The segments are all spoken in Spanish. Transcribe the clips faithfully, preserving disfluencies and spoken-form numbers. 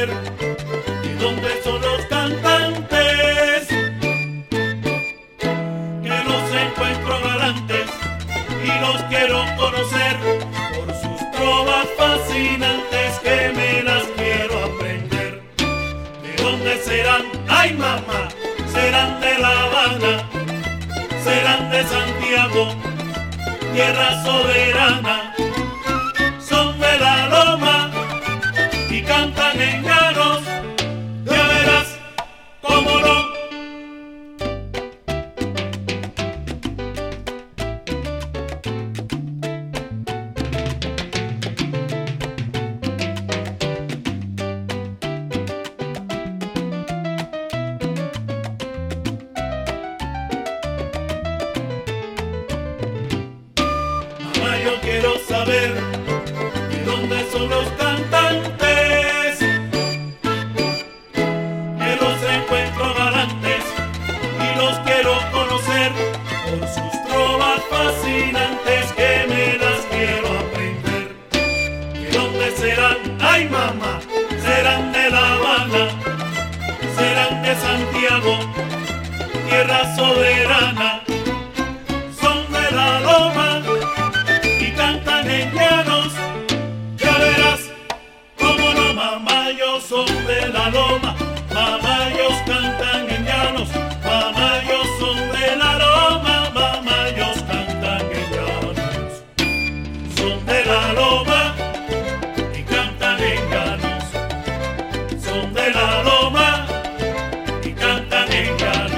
saber de dónde son los cantantes, que los encuentro galantes y los quiero conocer por sus trovas fascinantes, que me las quiero aprender. ¿De dónde serán? ¡Ay, mamá! Serán de La Habana, serán de Santiago, tierra soberana. Son de la loma y cantan en llanos, ya verás cómo no. Mamá, yo quiero saber de dónde son los cantantes, que los encuentro galantes y los quiero conocer por sus trovas fascinantes, que me las quiero aprender. ¿De dónde serán? ¡Ay, mamá! Serán de La Habana, serán de Santiago, tierra soberana. Son de la loma y cantan en llanos, ya verás cómo no. Mamá, yo son de la loma, mamá, ellos cantan en llanos, mamá, ellos son de la loma, mamá, ellos cantan en llanos. Son de la loma y cantan en llanos, son de la loma y cantan en llanos.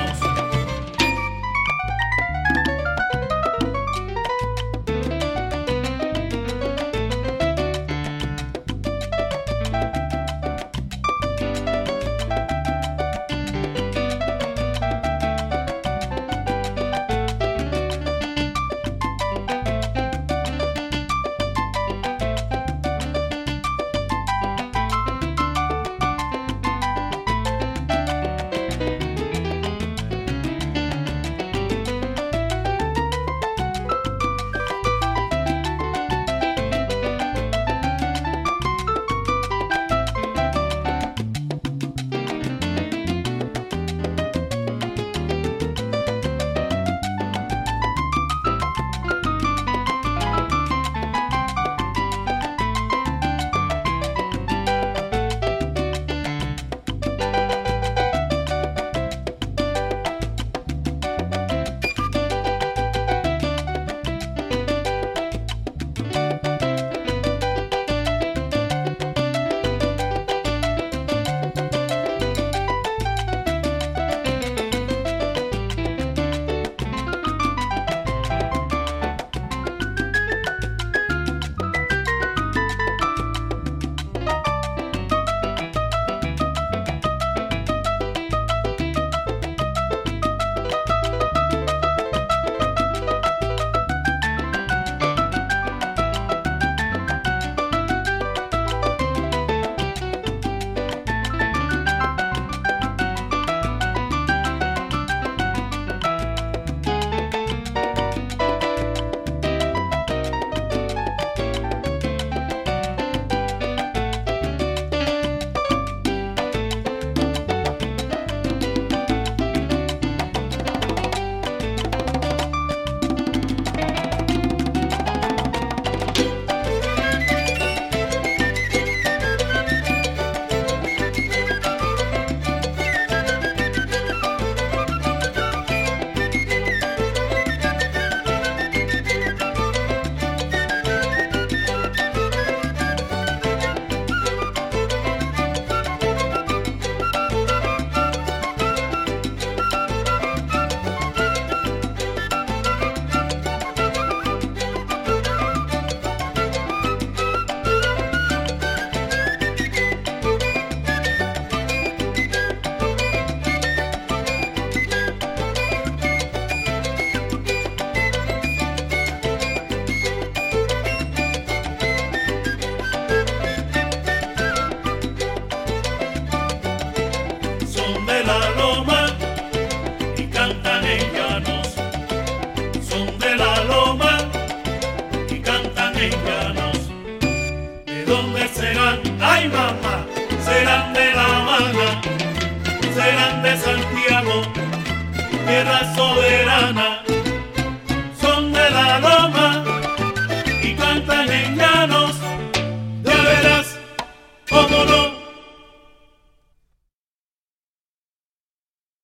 ¿De dónde serán? ¡Ay, mamá! Serán de tierra soberana, son de la loma